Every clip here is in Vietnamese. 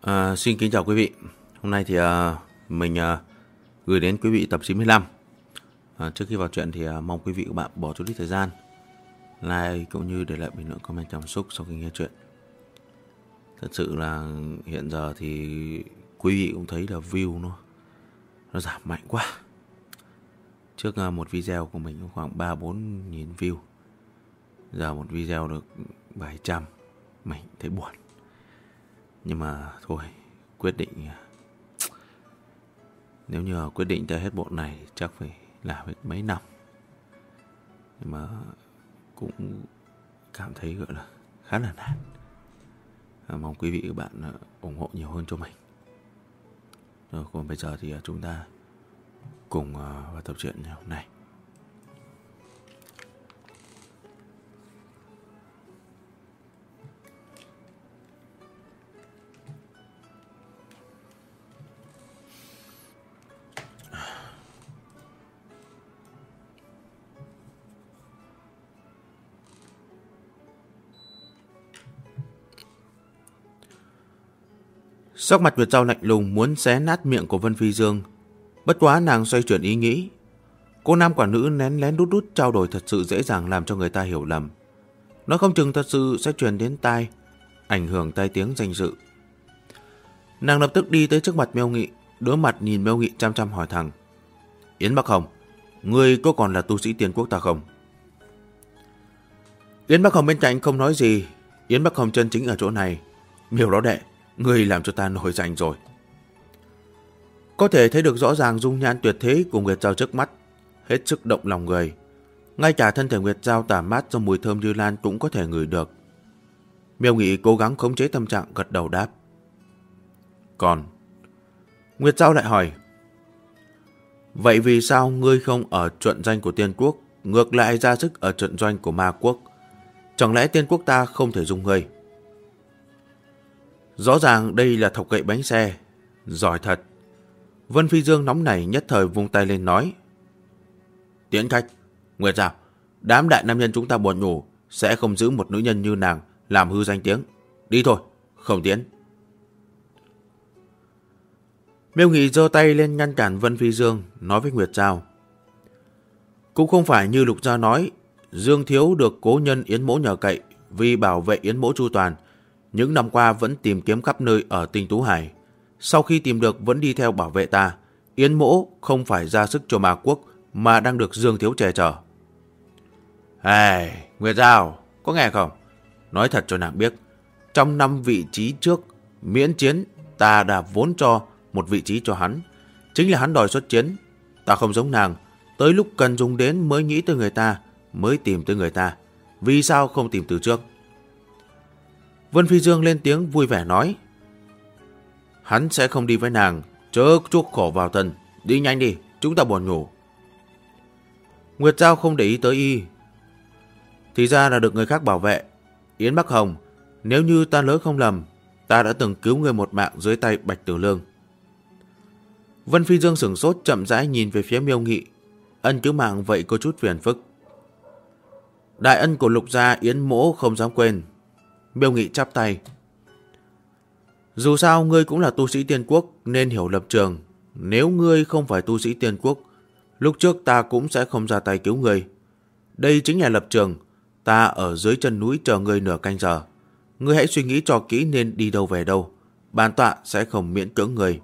Xin kính chào quý vị. Hôm nay thì mình gửi đến quý vị tập 95. Trước khi vào chuyện thì mong quý vị và các bạn bỏ chút ít thời gian like cũng như để lại bình luận comment cảm xúc sau khi nghe chuyện. Thật sự là hiện giờ thì quý vị cũng thấy là view nó giảm mạnh quá. Trước một video của mình có khoảng 3-4 nghìn view, giờ một video được 700, mình thấy buồn. Nhưng mà thôi, quyết định nếu như quyết định tới hết bộ này chắc phải làm hết mấy năm. Nhưng mà cũng cảm thấy gọi là khá là nản. Mong quý vị và các bạn ủng hộ nhiều hơn cho mình. Rồi, còn bây giờ thì chúng ta cùng vào tập truyện ngày hôm nay. Sắc mặt Nguyệt Dao lạnh lùng muốn xé nát miệng của Vân Phi Dương. Bất quá nàng xoay chuyển ý nghĩ. Cô nam quả nữ lén lén đút trao đổi thật sự dễ dàng làm cho người ta hiểu lầm. Nó không chừng thật sự sẽ truyền đến tai, ảnh hưởng tai tiếng danh dự. Nàng lập tức đi tới trước mặt Miêu Nghị, đối mặt nhìn Miêu Nghị chăm chăm hỏi thẳng: Yến Bắc Hồng, ngươi có còn là tu sĩ Tiên Quốc ta không? Yến Bắc Hồng bên cạnh không nói gì. Yến Bắc Hồng chân chính ở chỗ này. Miêu Lão Đệ, ngươi làm cho ta nổi danh rồi. Có thể thấy được rõ ràng dung nhan tuyệt thế của Nguyệt Dao trước mắt, hết sức động lòng người. Ngay cả thân thể Nguyệt Dao tỏa mát do mùi thơm như lan cũng có thể ngửi được. Miêu Nghị cố gắng khống chế tâm trạng, gật đầu đáp. Còn Nguyệt Dao lại hỏi: Vậy vì sao ngươi không ở trận doanh của Tiên Quốc, ngược lại ra sức ở trận doanh của Ma Quốc? Chẳng lẽ Tiên Quốc ta không thể dùng ngươi? Rõ ràng đây là thọc gậy bánh xe. Giỏi thật. Vân Phi Dương nóng nảy nhất thời vung tay lên nói: Tiễn khách. Nguyệt Dao, đám đại nam nhân chúng ta buồn ngủ, sẽ không giữ một nữ nhân như nàng làm hư danh tiếng. Đi thôi, không tiễn. Miêu Nghị giơ tay lên ngăn cản Vân Phi Dương, nói với Nguyệt Dao: Cũng không phải như Lục Gia nói, Dương Thiếu được cố nhân Yến Mỗ nhờ cậy, vì bảo vệ Yến Mỗ chu toàn, những năm qua vẫn tìm kiếm khắp nơi ở Tinh Tú Hải. Sau khi tìm được vẫn đi theo bảo vệ ta. Yến Mỗ không phải ra sức cho Ma Quốc, mà đang được Dương Thiếu che chở. Nguyệt Dao, có nghe không? Nói thật cho nàng biết, trong 5 vị trí trước miễn chiến, ta đã vốn cho một vị trí cho hắn. Chính là hắn đòi xuất chiến. Ta không giống nàng, tới lúc cần dùng đến mới nghĩ tới người ta, mới tìm tới người ta. Vì sao không tìm từ trước? Vân Phi Dương lên tiếng vui vẻ nói: Hắn sẽ không đi với nàng, chớ chuốc khổ vào thân. Đi nhanh đi, chúng ta buồn ngủ. Nguyệt Dao không để ý tới y. Thì ra là được người khác bảo vệ. Yến Bắc Hồng, nếu như ta nhớ không lầm, ta đã từng cứu người một mạng dưới tay Bạch Tử Lương. Vân Phi Dương sửng sốt, chậm rãi nhìn về phía Miêu Nghị. Ân cứu mạng vậy có chút phiền phức. Đại ân của Lục Gia Yến Mỗ không dám quên. Miêu Nghị chắp tay: Dù sao ngươi cũng là tu sĩ Tiên Quốc nên hiểu lập trường. Nếu ngươi không phải tu sĩ Tiên Quốc, lúc trước ta cũng sẽ không ra tay cứu ngươi. Đây chính là lập trường. Ta ở dưới chân núi chờ ngươi nửa canh giờ. Ngươi hãy suy nghĩ cho kỹ nên đi đâu về đâu. Bản tọa sẽ không miễn cưỡng ngươi.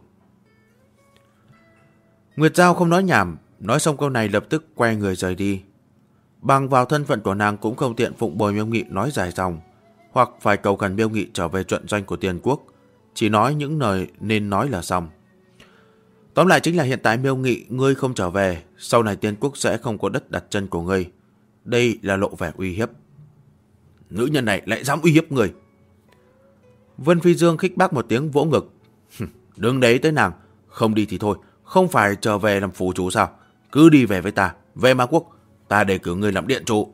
Nguyệt Dao không nói nhảm, nói xong câu này lập tức quay người rời đi. Bằng vào thân phận của nàng cũng không tiện phụng bồi Miêu Nghị nói dài dòng, hoặc phải cầu khẩn Miêu Nghị trở về trận doanh của Tiên Quốc. Chỉ nói những lời nên nói là xong. Tóm lại chính là hiện tại Miêu Nghị, ngươi không trở về, sau này Tiên Quốc sẽ không có đất đặt chân của ngươi. Đây là lộ vẻ uy hiếp. Nữ nhân này lại dám uy hiếp người. Vân Phi Dương khích bác một tiếng vỗ ngực. Đừng đấy tới nàng, không đi thì thôi, không phải trở về làm phù chủ sao? Cứ đi về với ta, về Ma Quốc, ta đề cử ngươi làm điện chủ.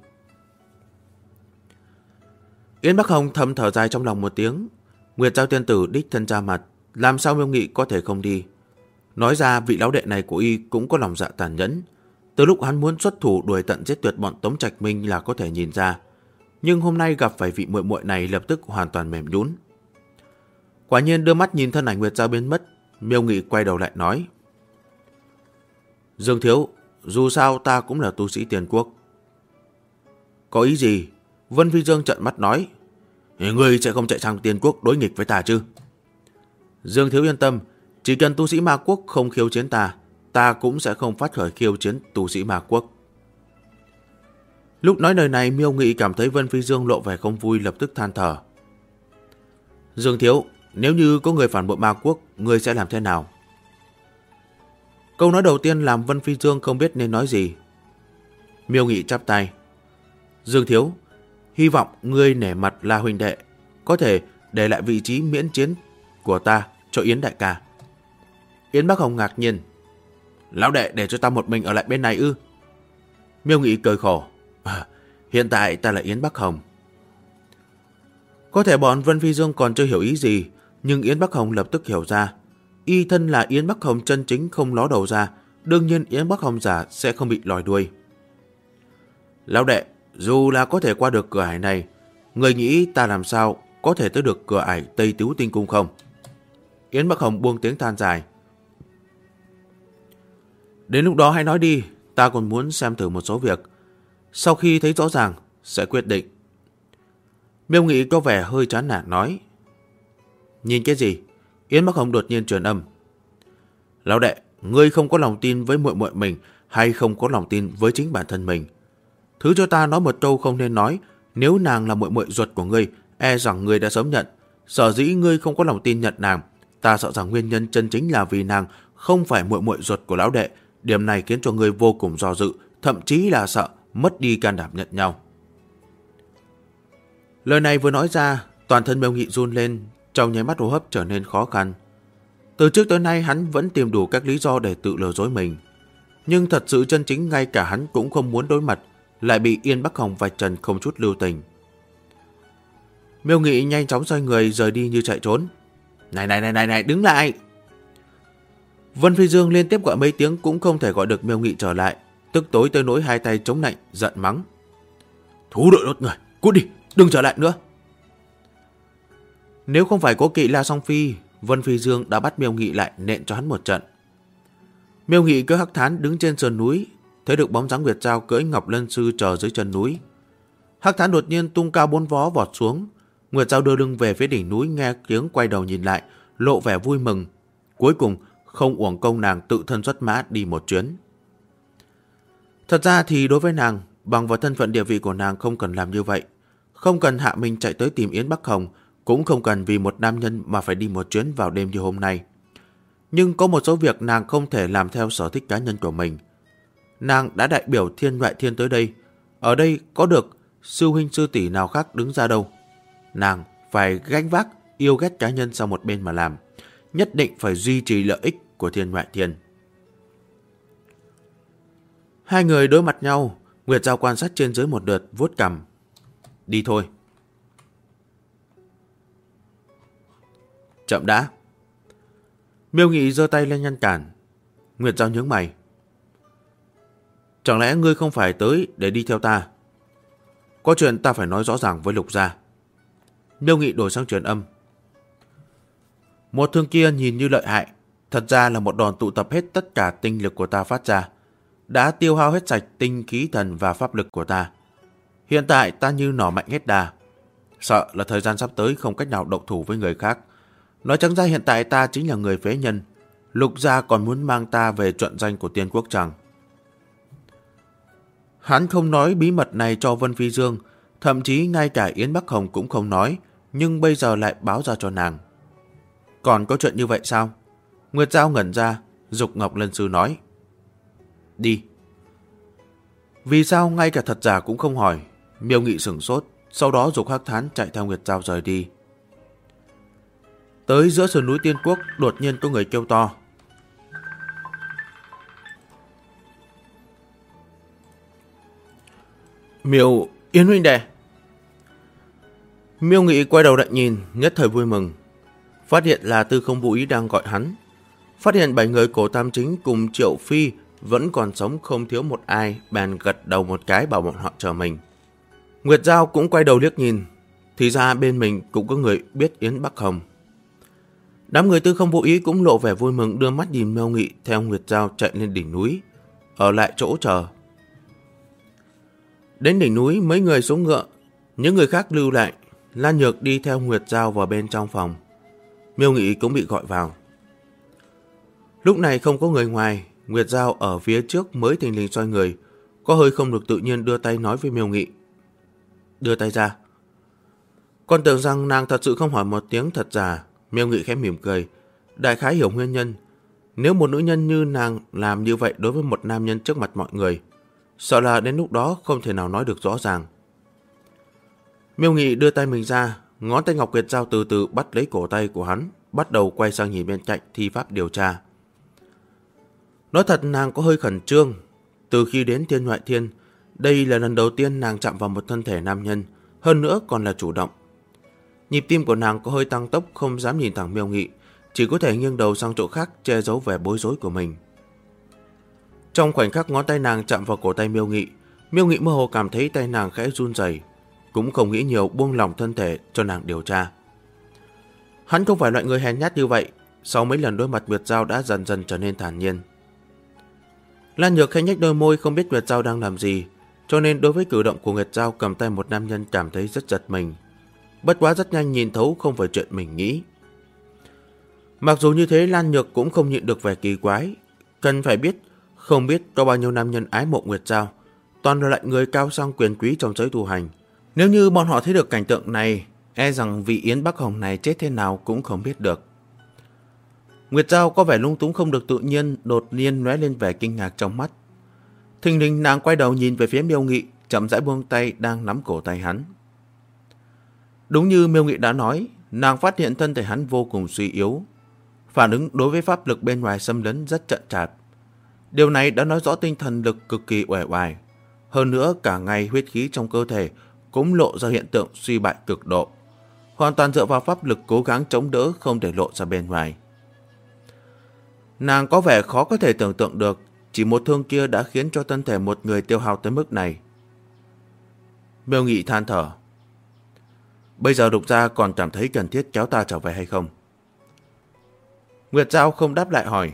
Yến Bắc Hồng thầm thở dài trong lòng một tiếng. Nguyệt Dao tiên tử đích thân ra mặt, làm sao Miêu Nghị có thể không đi? Nói ra vị lão đệ này của y cũng có lòng dạ tàn nhẫn. Từ lúc hắn muốn xuất thủ đuổi tận giết tuyệt bọn Tống Trạch Minh là có thể nhìn ra. Nhưng hôm nay gặp phải vị muội muội này lập tức hoàn toàn mềm nhũn. Quả nhiên đưa mắt nhìn thân ảnh Nguyệt Giao biến mất, Miêu Nghị quay đầu lại nói: Dương thiếu, dù sao ta cũng là tu sĩ Tiền Quốc. Có ý gì? Vân Phi Dương trợn mắt nói: Ngươi sẽ không chạy sang Tiền Quốc đối nghịch với ta chứ? Dương thiếu yên tâm, chỉ cần tu sĩ Ma Quốc không khiêu chiến ta, ta cũng sẽ không phát khởi khiêu chiến tu sĩ Ma Quốc. Lúc nói lời này, Miêu Nghị cảm thấy Vân Phi Dương lộ vẻ không vui, lập tức than thở: Dương thiếu, nếu như có người phản bội Ma Quốc, ngươi sẽ làm thế nào? Câu nói đầu tiên làm Vân Phi Dương không biết nên nói gì. Miêu Nghị chắp tay: Dương thiếu, hy vọng ngươi nể mặt là huynh đệ, có thể để lại vị trí miễn chiến của ta cho Yến đại ca. Yến Bắc Hồng ngạc nhiên: Lão đệ để cho ta một mình ở lại bên này ư? Miêu Nghị cười khổ: Hiện tại ta là Yến Bắc Hồng. Có thể bọn Vân Phi Dương còn chưa hiểu ý gì, nhưng Yến Bắc Hồng lập tức hiểu ra. Y thân là Yến Bắc Hồng chân chính không ló đầu ra, đương nhiên Yến Bắc Hồng giả sẽ không bị lòi đuôi. Lão đệ, dù là có thể qua được cửa ải này, người nghĩ ta làm sao có thể tới được cửa ải Tây Tứ Tinh Cung không? Yến Bắc Hồng buông tiếng than dài: Đến lúc đó hãy nói đi, ta còn muốn xem thử một số việc. Sau khi thấy rõ ràng, sẽ quyết định. Miêu Nghị có vẻ hơi chán nản nói: Nhìn cái gì? Yến Bắc Hồng đột nhiên truyền âm: Lão đệ, ngươi không có lòng tin với muội muội mình, hay không có lòng tin với chính bản thân mình? Thứ cho ta nói một câu không nên nói, nếu nàng là muội muội ruột của ngươi, e rằng ngươi đã sớm nhận. Sở dĩ ngươi không có lòng tin nhận nàng, ta sợ rằng nguyên nhân chân chính là vì nàng không phải muội muội ruột của lão đệ. Điểm này khiến cho ngươi vô cùng do dự, thậm chí là sợ mất đi can đảm nhận nhau. Lời này vừa nói ra, toàn thân Miêu Nghị run lên, trong nháy mắt hô hấp trở nên khó khăn. Từ trước tới nay hắn vẫn tìm đủ các lý do để tự lừa dối mình, nhưng thật sự chân chính ngay cả hắn cũng không muốn đối mặt, lại bị Yến Bắc Hồng vạch trần không chút lưu tình. Miêu Nghị nhanh chóng xoay người rời đi như chạy trốn. Này, đứng lại! Vân Phi Dương liên tiếp gọi mấy tiếng cũng không thể gọi được Miêu Nghị trở lại, tức tối tới nỗi hai tay chống nạnh, giận mắng: Thú đội đốt người, cút đi, đừng trở lại nữa! Nếu không phải cố kỵ La Song Phi, Vân Phi Dương đã bắt Miêu Nghị lại nện cho hắn một trận. Miêu Nghị cưỡi Hắc Thán đứng trên sườn núi, thấy được bóng dáng Nguyệt Giao cưỡi Ngọc Lân Sư chờ dưới chân núi. Hắc Thán đột nhiên tung cao 4 vó vọt xuống. Nguyệt Giao đưa lưng về phía đỉnh núi, nghe tiếng quay đầu nhìn lại, lộ vẻ vui mừng. Cuối cùng không uổng công nàng tự thân xuất mã đi một chuyến. Thật ra thì đối với nàng, bằng vào thân phận địa vị của nàng không cần làm như vậy, không cần hạ mình chạy tới tìm Yến Bắc Hồng, cũng không cần vì một nam nhân mà phải đi một chuyến vào đêm như hôm nay. Nhưng có một số việc nàng không thể làm theo sở thích cá nhân của mình. Nàng đã đại biểu Thiên Ngoại Thiên tới đây, ở đây có được sư huynh sư tỷ nào khác đứng ra đâu. Nàng phải gánh vác yêu ghét cá nhân sang một bên mà làm, nhất định phải duy trì lợi ích của Thiên Ngoại Thiên. Hai người đối mặt nhau, Nguyệt Giao quan sát trên dưới một lượt, vuốt cằm. Đi thôi. Chậm đã. Miêu Nghị giơ tay lên ngăn cản. Nguyệt Giao nhướng mày. Chẳng lẽ ngươi không phải tới để đi theo ta? Có chuyện ta phải nói rõ ràng với Lục gia. Miêu Nghị đổi sang truyền âm. Một thương kia nhìn như lợi hại, thật ra là một đòn tụ tập hết tất cả tinh lực của ta phát ra, đã tiêu hao hết sạch tinh khí thần và pháp lực của ta. Hiện tại ta như nỏ mạnh hết đà, sợ là thời gian sắp tới không cách nào động thủ với người khác. Nói trắng ra hiện tại ta chính là người phế nhân. Lục gia còn muốn mang ta về trận danh của Tiên Quốc chăng? Hắn không nói bí mật này cho Vân Phi Dương, thậm chí ngay cả Yến Bắc Hồng cũng không nói, nhưng bây giờ lại báo ra cho nàng. Còn có chuyện như vậy sao? Nguyệt Giao ngẩn ra, giục Ngọc Lân Sư nói. Đi. Vì sao ngay cả thật giả cũng không hỏi? Miêu Nghị sửng sốt, sau đó giục Hắc Thán chạy theo Nguyệt Giao rời đi. Tới giữa sườn núi Tiên Quốc, đột nhiên có người kêu to. Miêu Yến huynh đệ. Miêu Nghị quay đầu lại nhìn, nhất thời vui mừng. Phát hiện là Tư Không Vũ Ý đang gọi hắn. Phát hiện 7 người cổ tam chính cùng Triệu Phi vẫn còn sống không thiếu một ai, bèn gật đầu một cái bảo bọn họ chờ mình. Nguyệt Giao cũng quay đầu liếc nhìn, thì ra bên mình cũng có người biết Yến Bắc Hồng. Đám người Tư Không Vô Ý cũng lộ vẻ vui mừng, đưa mắt nhìn Miêu Nghị theo Nguyệt Giao chạy lên đỉnh núi, ở lại chỗ chờ. Đến đỉnh núi, mấy người xuống ngựa, những người khác lưu lại. Lan Nhược đi theo Nguyệt Giao vào bên trong phòng. Miêu Nghị cũng bị gọi vào. Lúc này không có người ngoài, Nguyệt Giao ở phía trước mới thình lình xoay người, có hơi không được tự nhiên đưa tay nói với Miêu Nghị. Đưa tay ra. Còn tưởng rằng nàng thật sự không hỏi một tiếng thật giả. Miêu Nghị khẽ mỉm cười, đại khái hiểu nguyên nhân. Nếu một nữ nhân như nàng làm như vậy đối với một nam nhân trước mặt mọi người, sợ là đến lúc đó không thể nào nói được rõ ràng. Miêu Nghị đưa tay mình ra, ngón tay Ngọc Nguyệt Giao từ từ bắt lấy cổ tay của hắn, bắt đầu quay sang nhìn bên cạnh thi pháp điều tra. Nói thật nàng có hơi khẩn trương. Từ khi đến Thiên Ngoại Thiên, đây là lần đầu tiên nàng chạm vào một thân thể nam nhân, hơn nữa còn là chủ động. Nhịp tim của nàng có hơi tăng tốc, không dám nhìn thẳng Miêu Nghị, chỉ có thể nghiêng đầu sang chỗ khác che giấu vẻ bối rối của mình. Trong khoảnh khắc ngón tay nàng chạm vào cổ tay Miêu Nghị mơ hồ cảm thấy tay nàng khẽ run rẩy, cũng không nghĩ nhiều, buông lỏng thân thể cho nàng điều tra. Hắn không phải loại người hèn nhát như vậy, sau mấy lần đối mặt Nguyệt Giao đã dần dần trở nên thản nhiên. Lan Nhược khẽ nhếch đôi môi, không biết Nguyệt Giao đang làm gì, cho nên đối với cử động của Nguyệt Giao cầm tay một nam nhân cảm thấy rất giật mình. Bất quá rất nhanh nhìn thấu không phải chuyện mình nghĩ. Mặc dù như thế, Lan Nhược cũng không nhịn được vẻ kỳ quái. Cần phải biết, không biết có bao nhiêu nam nhân ái mộ Nguyệt Giao, toàn là lại người cao sang quyền quý trong giới tu hành. Nếu như bọn họ thấy được cảnh tượng này, e rằng vị Yến Bắc Hồng này chết thế nào cũng không biết được. Nguyệt Giao có vẻ lung túng không được tự nhiên, đột nhiên lóe lên vẻ kinh ngạc trong mắt. Thình lình nàng quay đầu nhìn về phía Miêu Nghị, chậm rãi buông tay đang nắm cổ tay hắn. Đúng như Miêu Nghị đã nói, nàng phát hiện thân thể hắn vô cùng suy yếu, phản ứng đối với pháp lực bên ngoài xâm lấn rất chậm chạp. Điều này đã nói rõ tinh thần lực cực kỳ uể oải. Hơn nữa cả ngày huyết khí trong cơ thể cũng lộ ra hiện tượng suy bại cực độ, hoàn toàn dựa vào pháp lực cố gắng chống đỡ, không để lộ ra bên ngoài. Nàng có vẻ khó có thể tưởng tượng được, chỉ một thương kia đã khiến cho thân thể một người tiêu hao tới mức này. Miêu Nghị than thở. Bây giờ Lục Gia còn cảm thấy cần thiết kéo ta trở về hay không? Nguyệt Giao không đáp lại hỏi.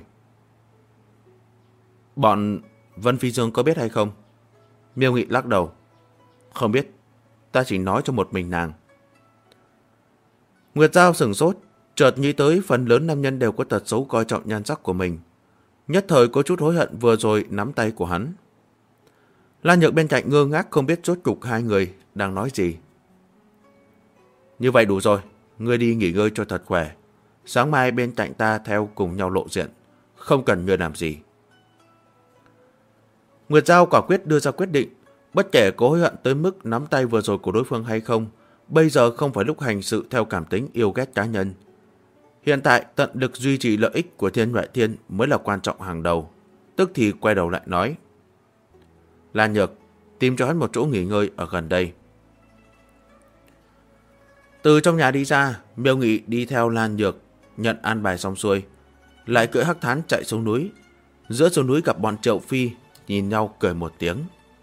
Bọn Vân Phi Dương có biết hay không? Miêu Nghị lắc đầu. Không biết, ta chỉ nói cho một mình nàng. Nguyệt Giao sửng sốt, chợt nghĩ tới phần lớn nam nhân đều có tật xấu coi trọng nhan sắc của mình. Nhất thời có chút hối hận vừa rồi nắm tay của hắn. Lan Nhược bên cạnh ngơ ngác không biết rốt cục hai người đang nói gì. Như vậy đủ rồi, ngươi đi nghỉ ngơi cho thật khỏe. Sáng mai bên cạnh ta theo cùng nhau lộ diện, không cần ngươi làm gì. Nguyệt Giao quả quyết đưa ra quyết định, bất kể có hối hận tới mức nắm tay vừa rồi của đối phương hay không, bây giờ không phải lúc hành sự theo cảm tính yêu ghét cá nhân. Hiện tại tận lực duy trì lợi ích của Thiên Ngoại Thiên mới là quan trọng hàng đầu. Tức thì quay đầu lại nói. Lan Nhược, tìm cho hắn một chỗ nghỉ ngơi ở gần đây. Từ trong nhà đi ra, Miêu Nghị đi theo Lan Nhược, nhận an bài xong xuôi, lại cưỡi hắc thán chạy xuống núi. Giữa xuống núi gặp bọn Triệu Phi, nhìn nhau cười một tiếng.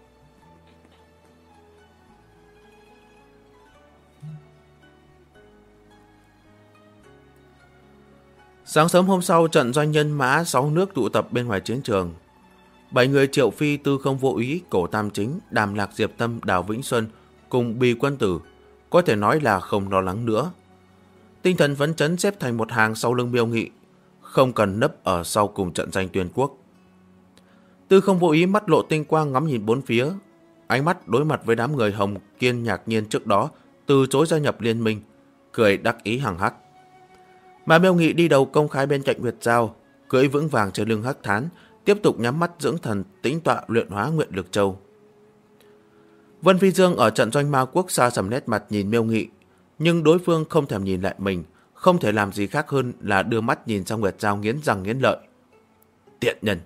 Sáng sớm hôm sau, trận doanh nhân mã 6 nước tụ tập bên ngoài chiến trường. 7 người Triệu Phi, Tư Không Vô Ý, Cổ Tam Chính, Đàm Lạc Diệp Tâm, Đào Vĩnh Xuân cùng Bì Quân Tử có thể nói là không lo lắng nữa. Tinh thần phấn chấn xếp thành một hàng sau lưng Miêu Nghị, không cần nấp ở sau cùng trận danh Tuyên Quốc. Tư Không Vô Ý mắt lộ tinh quang ngắm nhìn bốn phía, ánh mắt đối mặt với đám người Hồng Kiên ngạc nhiên trước đó từ chối gia nhập liên minh, cười đắc ý hằng hắc. Mà Miêu Nghị đi đầu công khai bên cạnh Nguyệt Giao, cưỡi vững vàng trên lưng hắc thán, tiếp tục nhắm mắt dưỡng thần, tĩnh tọa luyện hóa Nguyện Lực Châu. Vân Phi Dương ở trận doanh Ma Quốc xa sầm nét mặt nhìn Miêu Nghị, nhưng đối phương không thèm nhìn lại mình, không thể làm gì khác hơn là đưa mắt nhìn sang Nguyệt Giao nghiến răng nghiến lợi. Tiện nhân!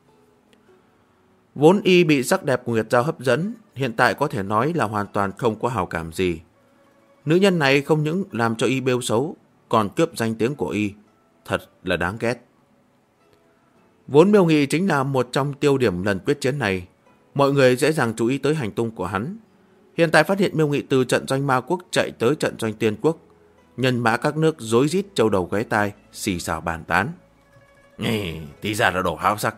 Vốn y bị sắc đẹp của Nguyệt Giao hấp dẫn, hiện tại có thể nói là hoàn toàn không có hào cảm gì. Nữ nhân này không những làm cho y bêu xấu, còn cướp danh tiếng của y, thật là đáng ghét. Vốn Miêu Nghị chính là một trong tiêu điểm lần quyết chiến này, mọi người dễ dàng chú ý tới hành tung của hắn. Hiện tại phát hiện Miêu Nghị từ trận doanh Ma Quốc chạy tới trận doanh Tiên Quốc, Nhân mã các nước rối rít châu đầu ghé tai, xì xào bàn tán. Thì ra là đồ háo sắc.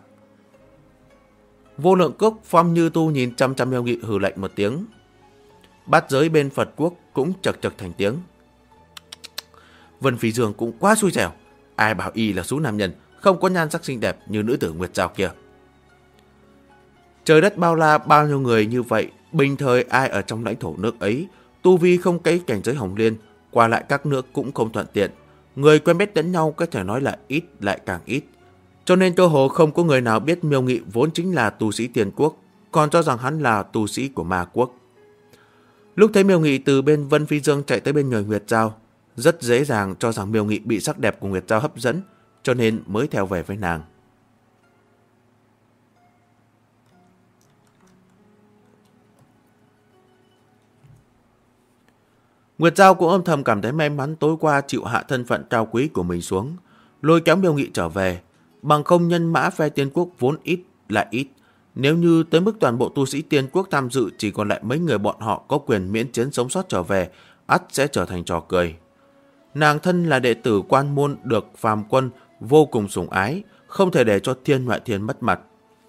Vô Lượng Cốc, Phong Như Tu nhìn chăm chăm Miêu Nghị hừ lạnh một tiếng. Bát giới bên Phật Quốc cũng chật chật thành tiếng. Vân Phi Dương cũng quá xui xẻo. Ai bảo y là số nam nhân, không có nhan sắc xinh đẹp như nữ tử Nguyệt Giao kia. Trời đất bao la, bao nhiêu người như vậy, bình thời ai ở trong lãnh thổ nước ấy, tu vi không kém cảnh giới Hồng Liên, qua lại các nước cũng không thuận tiện. Người quen biết lẫn nhau có thể nói là ít lại càng ít. Cho nên cơ hồ không có người nào biết Miêu Nghị vốn chính là tu sĩ Tiên Quốc, còn cho rằng hắn là tu sĩ của Ma Quốc. Lúc thấy Miêu Nghị từ bên Vân Phi Dương chạy tới bên người Nguyệt Giao, rất dễ dàng cho rằng Miêu Nghị bị sắc đẹp của Nguyệt Giao hấp dẫn, cho nên mới theo về với nàng. Nguyệt Giao cũng âm thầm cảm thấy may mắn tối qua chịu hạ thân phận cao quý của mình xuống, lôi kéo Miêu Nghị trở về. Bằng không nhân mã phe Tiên Quốc vốn ít lại ít. Nếu như tới mức toàn bộ tu sĩ Tiên Quốc tham dự chỉ còn lại mấy người bọn họ có quyền miễn chiến sống sót trở về, ắt sẽ trở thành trò cười. Nàng thân là đệ tử quan môn được phàm quân vô cùng sủng ái, không thể để cho thiên ngoại thiên mất mặt.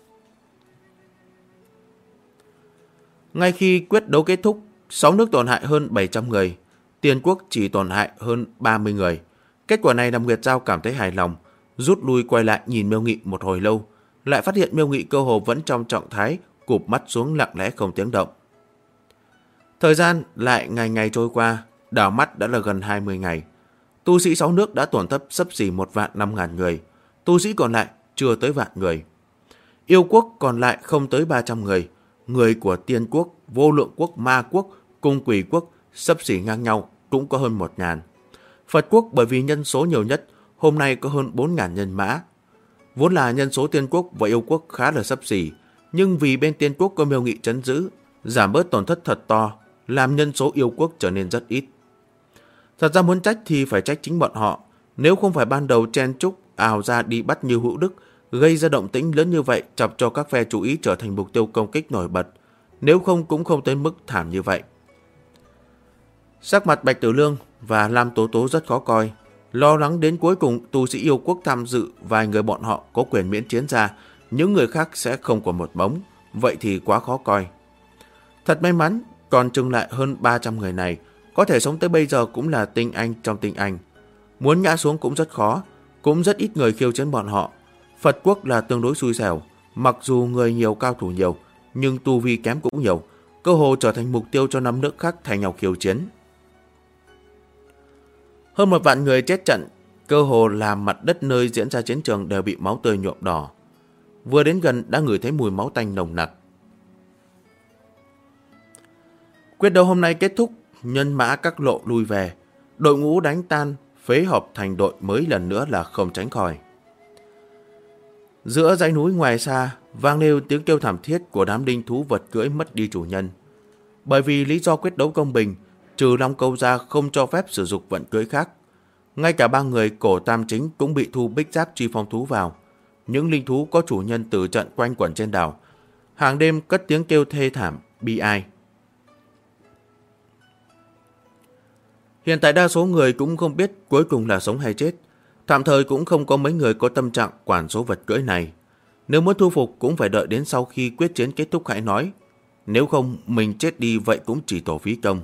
Ngay khi quyết đấu kết thúc, 6 nước tổn hại hơn 700 người, Tiên Quốc chỉ tổn hại hơn 30 người. Kết quả này làm Nguyệt Giao cảm thấy hài lòng, rút lui quay lại nhìn Miêu Nghị một hồi lâu, lại phát hiện Miêu Nghị cơ hồ vẫn trong trạng thái cụp mắt xuống lặng lẽ không tiếng động. Thời gian lại ngày ngày trôi qua, đảo mắt đã là gần 20 ngày. Tu sĩ 6 nước đã tổn thất xấp xỉ 1.500.000 người, tu sĩ còn lại chưa tới vạn người. Yêu quốc còn lại không tới 300 người, người của Tiên Quốc, Vô Lượng Quốc, Ma Quốc, Cung Quỷ Quốc xấp xỉ ngang nhau cũng có hơn 1.000. Phật Quốc bởi vì nhân số nhiều nhất, hôm nay có hơn 4.000 nhân mã. Vốn là nhân số Tiên Quốc và Yêu Quốc khá là xấp xỉ, nhưng vì bên Tiên Quốc có Miêu Nghị trấn giữ, giảm bớt tổn thất thật to, làm nhân số Yêu Quốc trở nên rất ít. Thật ra muốn trách thì phải trách chính bọn họ, nếu không phải ban đầu chen chúc ào ra đi bắt Như Hữu Đức, gây ra động tĩnh lớn như vậy, chọc cho các phe chú ý trở thành mục tiêu công kích nổi bật, nếu không cũng không tới mức thảm như vậy. Sắc mặt Bạch Tử Lương và Lam Tố Tố rất khó coi, lo lắng đến cuối cùng tu sĩ Yêu Quốc tham dự vài người bọn họ có quyền miễn chiến ra, những người khác sẽ không còn một bóng, vậy thì quá khó coi. Thật may mắn, còn chừng lại hơn 300 người này, có thể sống tới bây giờ cũng là tinh anh trong tinh anh. Muốn ngã xuống cũng rất khó, cũng rất ít người khiêu chiến bọn họ. Phật Quốc là tương đối xui xẻo, mặc dù người nhiều cao thủ nhiều, nhưng tu vi kém cũng nhiều, cơ hồ trở thành mục tiêu cho 5 nước khác thay nhau khiêu chiến. Hơn 1.000 người chết trận, cơ hồ làm mặt đất nơi diễn ra chiến trường đều bị máu tươi nhuộm đỏ. Vừa đến gần đã ngửi thấy mùi máu tanh nồng nặc. Quyết đấu hôm nay kết thúc, nhân mã các lộ lui về, đội ngũ đánh tan, phế họp thành đội mới lần nữa là không tránh khỏi. Giữa dãy núi ngoài xa, vang lên tiếng kêu thảm thiết của đám đinh thú vật cưỡi mất đi chủ nhân. Bởi vì lý do quyết đấu công bình, trừ Long Câu ra không cho phép sử dụng vận cưỡi khác. Ngay cả 3 người cổ tam chính cũng bị thu bích giáp truy phong thú vào. Những linh thú có chủ nhân tử trận quanh quẩn trên đảo. Hàng đêm cất tiếng kêu thê thảm, bi ai. Hiện tại đa số người cũng không biết cuối cùng là sống hay chết. Tạm thời cũng không có mấy người có tâm trạng quản số vật cưỡi này. Nếu muốn thu phục cũng phải đợi đến sau khi quyết chiến kết thúc hãy nói. Nếu không mình chết đi vậy cũng chỉ tổ phí công.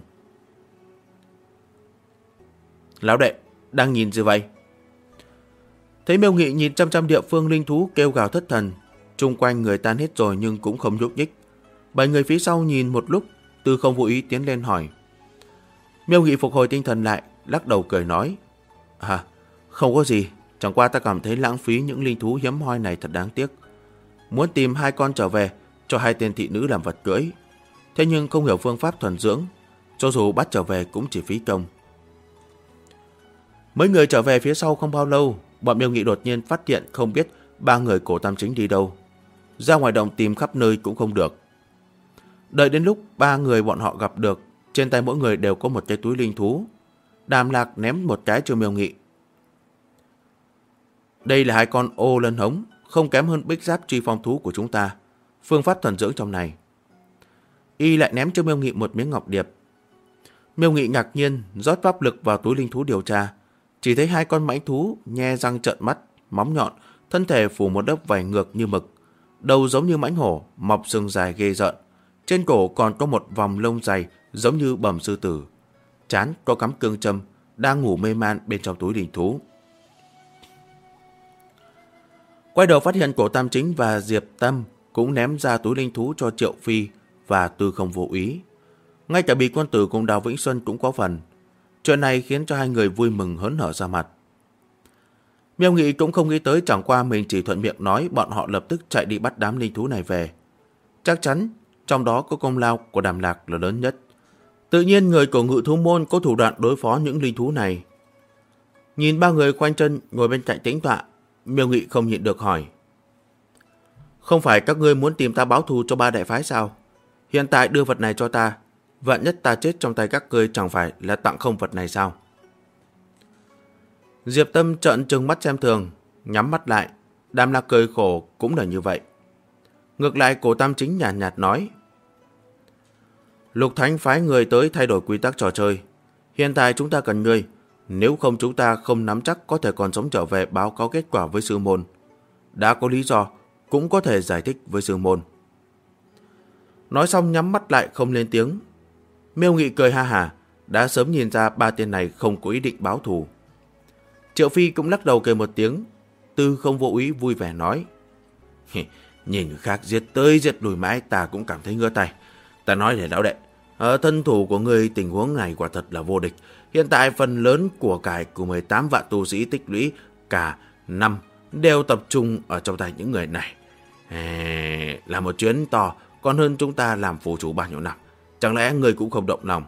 Lão đệ, đang nhìn gì vậy? Thấy Miêu Nghị nhìn chăm chăm địa phương linh thú kêu gào thất thần. Trung quanh người tan hết rồi nhưng cũng không nhúc nhích. 7 người phía sau nhìn một lúc, Tư không vô ý tiến lên hỏi. Miêu Nghị phục hồi tinh thần lại, lắc đầu cười nói. Không có gì, chẳng qua ta cảm thấy lãng phí những linh thú hiếm hoi này thật đáng tiếc. Muốn tìm 2 con trở về, cho 2 tên thị nữ làm vật cưỡi. Thế nhưng không hiểu phương pháp thuần dưỡng, cho dù bắt trở về cũng chỉ phí công. Mấy người trở về phía sau không bao lâu, bọn Miêu Nghị đột nhiên phát hiện không biết 3 người cổ tam chính đi đâu. Ra ngoài đồng tìm khắp nơi cũng không được. Đợi đến lúc 3 người bọn họ gặp được, trên tay mỗi người đều có một cái túi linh thú. Đàm Lạc ném một cái cho Miêu Nghị. Đây là 2 con ô lân hống, không kém hơn bích giáp truy phong thú của chúng ta. Phương pháp thuần dưỡng trong này. Y lại ném cho Miêu Nghị một miếng ngọc điệp. Miêu Nghị ngạc nhiên rót pháp lực vào túi linh thú điều tra, chỉ thấy 2 con mãnh thú nhe răng trợn mắt, móng nhọn, thân thể phủ một lớp vảy ngược như mực, đầu giống như mãnh hổ, mọc sừng dài ghê rợn, trên cổ còn có một vòng lông dày giống như bầm sư tử, trán có cắm cương châm, đang ngủ mê man bên trong túi linh thú. Quay đầu phát hiện Cổ Tam Chính và Diệp Tâm cũng ném ra túi linh thú cho Triệu Phi và Tư Không Vô Úy. Ngay cả Bì Quân Tử cùng Đào Vĩnh Xuân cũng có phần. Chuyện này khiến cho 2 người vui mừng hớn hở ra mặt. Miêu Nghị cũng không nghĩ tới, chẳng qua mình chỉ thuận miệng nói bọn họ lập tức chạy đi bắt đám linh thú này về. Chắc chắn trong đó có công lao của Đàm Lạc là lớn nhất. Tự nhiên người của Ngự Thú Môn có thủ đoạn đối phó những linh thú này. Nhìn 3 người khoanh chân ngồi bên cạnh tĩnh tọa, Miêu Nghị không nhịn được hỏi: không phải các ngươi muốn tìm ta báo thù cho 3 đại phái sao? Hiện tại đưa vật này cho ta, vạn nhất ta chết trong tay các ngươi chẳng phải là tặng không vật này sao? Diệp Tâm trợn trừng mắt xem thường, nhắm mắt lại. Đàm Lạc cười khổ cũng là như vậy. Ngược lại Cổ Tam Chính nhàn nhạt nói: Lục Thánh phái người tới thay đổi quy tắc trò chơi. Hiện tại chúng ta cần ngươi, nếu không chúng ta không nắm chắc có thể còn sống trở về báo cáo kết quả với sư môn. Đã có lý do, cũng có thể giải thích với sư môn. Nói xong nhắm mắt lại không lên tiếng. Miêu Nghị cười ha hả, đã sớm nhìn ra 3 tên này không có ý định báo thù. Triệu Phi cũng lắc đầu cười một tiếng. Tư Không Vô Úy vui vẻ nói: nhìn người khác giết tới giết lùi mãi ta cũng cảm thấy ngứa tay. Ta nói để lão đệ, thân thủ của ngươi tình huống này quả thật là vô địch. Hiện tại phần lớn của cải của 18 vạn tu sĩ tích lũy cả năm đều tập trung ở trong tay những người này. Là một chuyến to còn hơn chúng ta làm phù chủ bao nhiêu năm. Chẳng lẽ ngươi cũng không động lòng?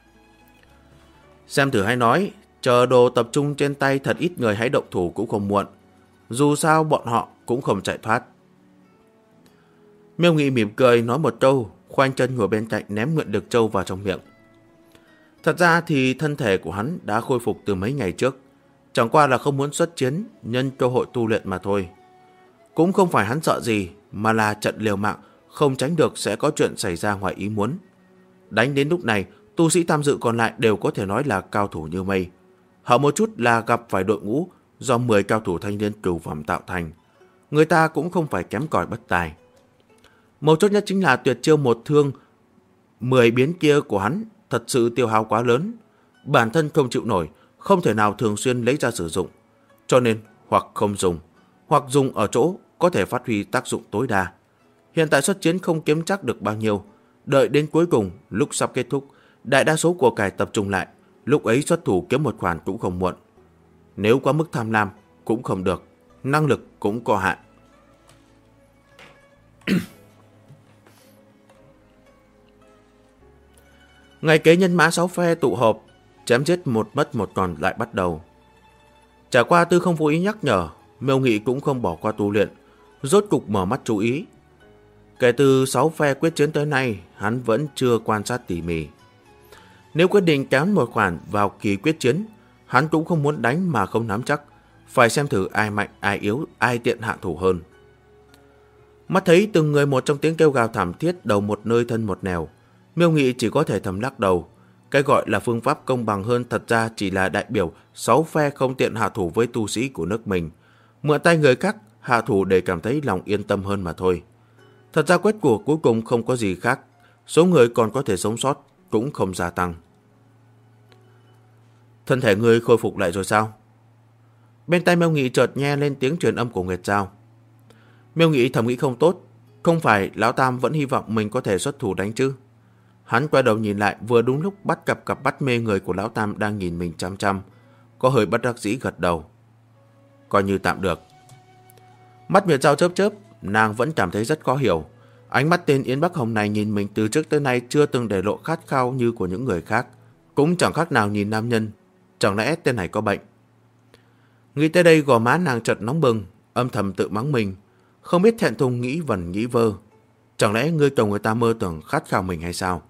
Xem thử hay nói, chờ đồ tập trung trên tay thật ít người hãy động thủ cũng không muộn. Dù sao bọn họ cũng không chạy thoát. Miêu Nghị mỉm cười nói một câu, khoanh chân ngồi bên cạnh ném nguyện lực châu vào trong miệng. Thật ra thì thân thể của hắn đã khôi phục từ mấy ngày trước, chẳng qua là không muốn xuất chiến nhân cơ hội tu luyện mà thôi. Cũng không phải hắn sợ gì, mà là trận liều mạng không tránh được sẽ có chuyện xảy ra ngoài ý muốn. Đánh đến lúc này, tu sĩ tham dự còn lại đều có thể nói là cao thủ như mây. Hở một chút là gặp phải đội ngũ do 10 cao thủ thanh niên cửu phẩm tạo thành. Người ta cũng không phải kém cỏi bất tài. Mấu chốt nhất chính là tuyệt chiêu một thương 10 biến kia của hắn thật sự tiêu hao quá lớn. Bản thân không chịu nổi, không thể nào thường xuyên lấy ra sử dụng. Cho nên hoặc không dùng, hoặc dùng ở chỗ có thể phát huy tác dụng tối đa. Hiện tại xuất chiến không kiếm chắc được bao nhiêu. Đợi đến cuối cùng, lúc sắp kết thúc, đại đa số của cải tập trung lại, lúc ấy xuất thủ kiếm một khoản cũng không muộn. Nếu quá mức tham lam cũng không được, năng lực cũng có hạn. Ngày kế nhân mã 6 phe tụ họp, chém giết một mất một còn lại bắt đầu. Trải qua Tư Không Vô Ý nhắc nhở, Miêu Nghị cũng không bỏ qua tu luyện, rốt cục mở mắt chú ý. Kể từ 6 phe quyết chiến tới nay, hắn vẫn chưa quan sát tỉ mỉ. Nếu quyết định kéo một khoản vào kỳ quyết chiến, hắn cũng không muốn đánh mà không nắm chắc, phải xem thử ai mạnh, ai yếu, ai tiện hạ thủ hơn. Mắt thấy từng người một trong tiếng kêu gào thảm thiết, đầu một nơi thân một nẻo, Miêu Nghị chỉ có thể thầm lắc đầu. Cái gọi là phương pháp công bằng hơn thật ra chỉ là đại biểu 6 phe không tiện hạ thủ với tu sĩ của nước mình, mượn tay người khác hạ thủ để cảm thấy lòng yên tâm hơn mà thôi. Thật ra kết quả cuối cùng không có gì khác, số người còn có thể sống sót cũng không gia tăng. Thân thể người khôi phục lại rồi sao? Bên tai Miêu Nghị chợt nghe lên tiếng truyền âm của Nguyệt Giao. Miêu Nghị thầm nghĩ không tốt, không phải Lão Tam vẫn hy vọng mình có thể xuất thủ đánh chứ? Hắn quay đầu nhìn lại, vừa đúng lúc bắt gặp cặp mắt mê người của Lão Tam đang nhìn mình chăm chăm, có hơi bất đắc dĩ gật đầu. Coi như tạm được. Mắt Nguyệt Giao chớp chớp, nàng vẫn cảm thấy rất khó hiểu. Ánh mắt tên Yến Bắc Hồng này nhìn mình từ trước tới nay chưa từng để lộ khát khao như của những người khác, cũng chẳng khác nào nhìn nam nhân. Chẳng lẽ tên này có bệnh? Nghĩ tới đây gò má nàng chợt nóng bừng, âm thầm tự mắng mình, không biết thẹn thùng nghĩ vẩn nghĩ vơ. Chẳng lẽ ngươi cầu người ta mơ tưởng khát khao mình hay sao?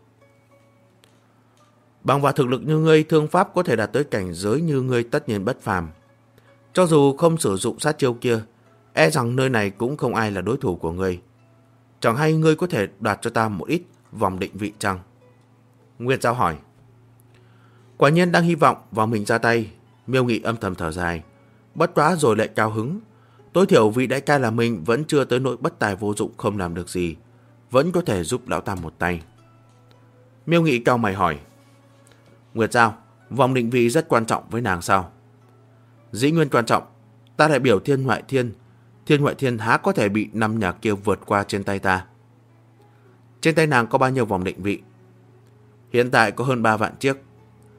Bằng vào thực lực như ngươi, thương pháp có thể đạt tới cảnh giới như ngươi tất nhiên bất phàm. Cho dù không sử dụng sát chiêu kia, e rằng nơi này cũng không ai là đối thủ của ngươi. Chẳng hay ngươi có thể đoạt cho ta một ít vòng định vị chăng? Nguyệt Giao hỏi. Quả nhiên đang hy vọng vào mình ra tay, Miêu Nghị âm thầm thở dài, bất quá rồi lại cao hứng. Tối thiểu vị đại ca là mình vẫn chưa tới nỗi bất tài vô dụng không làm được gì, vẫn có thể giúp lão ta một tay. Miêu Nghị cau mày hỏi, Nguyệt Giao, vòng định vị rất quan trọng với nàng sao? Dĩ nhiên quan trọng, ta đại biểu Thiên Ngoại Thiên. Thiên Ngoại Thiên há có thể bị 5 nhà kia vượt qua trên tay ta. Trên tay nàng có bao nhiêu vòng định vị? Hiện tại có hơn 3 vạn chiếc.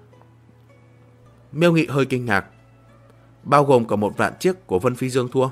Miêu Nghị hơi kinh ngạc. Bao gồm cả 1 vạn chiếc của Vân Phi Dương thua?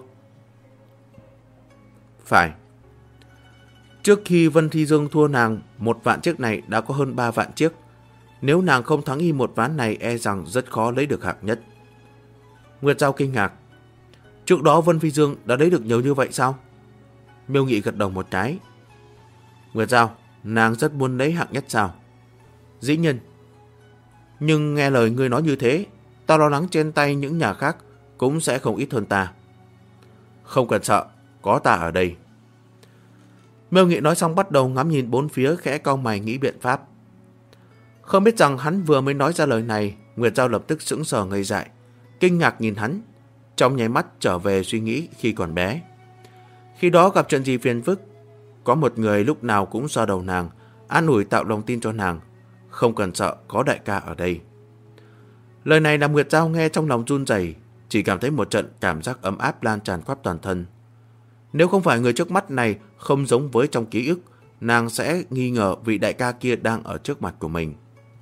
Phải. Trước khi Vân Phi Dương thua nàng, 1 vạn chiếc này đã có hơn 3 vạn chiếc. Nếu nàng không thắng y 1 ván này e rằng rất khó lấy được hạng nhất. Nguyệt Giao kinh ngạc. Trước đó Vân Phi Dương đã lấy được nhiều như vậy sao? Miêu Nghị gật đầu một cái. Nguyệt Giao, nàng rất muốn lấy hạng nhất sao? Dĩ nhiên. Nhưng nghe lời ngươi nói như thế, ta lo lắng trên tay những nhà khác cũng sẽ không ít hơn ta. Không cần sợ, có ta ở đây. Miêu Nghị nói xong bắt đầu ngắm nhìn bốn phía, khẽ cau mày nghĩ biện pháp. Không biết rằng hắn vừa mới nói ra lời này, Nguyệt Giao lập tức sững sờ ngây dại, kinh ngạc nhìn hắn, trong nháy mắt trở về suy nghĩ khi còn bé. Khi đó gặp chuyện gì phiền phức, có một người lúc nào cũng xoa đầu nàng, an ủi tạo lòng tin cho nàng. Không cần sợ, có đại ca ở đây. Lời này làm Nguyệt Giao nghe trong lòng run rẩy, chỉ cảm thấy một trận cảm giác ấm áp lan tràn khắp toàn thân. Nếu không phải người trước mắt này không giống với trong ký ức, nàng sẽ nghi ngờ vị đại ca kia đang ở trước mặt của mình.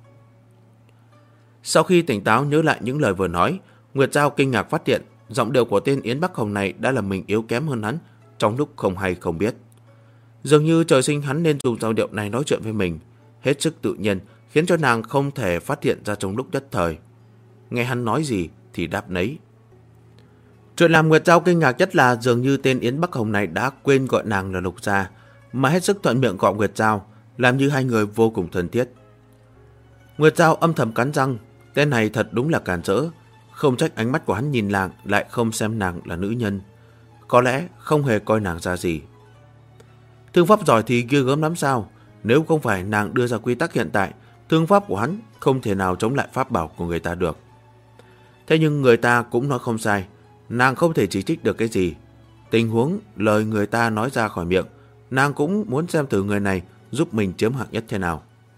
Sau khi tỉnh táo nhớ lại những lời vừa nói, Nguyệt Giao kinh ngạc phát hiện giọng điệu của tên Yến Bắc Hồng này đã làm mình yếu kém hơn hắn trong lúc không hay không biết. Dường như trời sinh hắn nên dùng giọng điệu này nói chuyện với mình, hết sức tự nhiên, khiến cho nàng không thể phát hiện ra trong lúc nhất thời. Nghe hắn nói gì thì đáp nấy. Chuyện làm Nguyệt Giao kinh ngạc nhất là dường như tên Yến Bắc Hồng này đã quên gọi nàng là Lục Gia, mà hết sức thuận miệng gọi Nguyệt Giao, làm như hai người vô cùng thân thiết. Nguyệt Giao âm thầm cắn răng, tên này thật đúng là càn rỡ, không trách ánh mắt của hắn nhìn nàng lại không xem nàng là nữ nhân, có lẽ không hề coi nàng ra gì. Thương pháp giỏi thì ghê gớm lắm sao? Nếu không phải nàng đưa ra quy tắc hiện tại, thương pháp của hắn không thể nào chống lại pháp bảo của người ta được. Thế nhưng người ta cũng nói không sai, nàng không thể chỉ trích được cái gì. Tình huống lời người ta nói ra khỏi miệng, nàng cũng muốn xem thử người này giúp mình chiếm hạng nhất thế nào.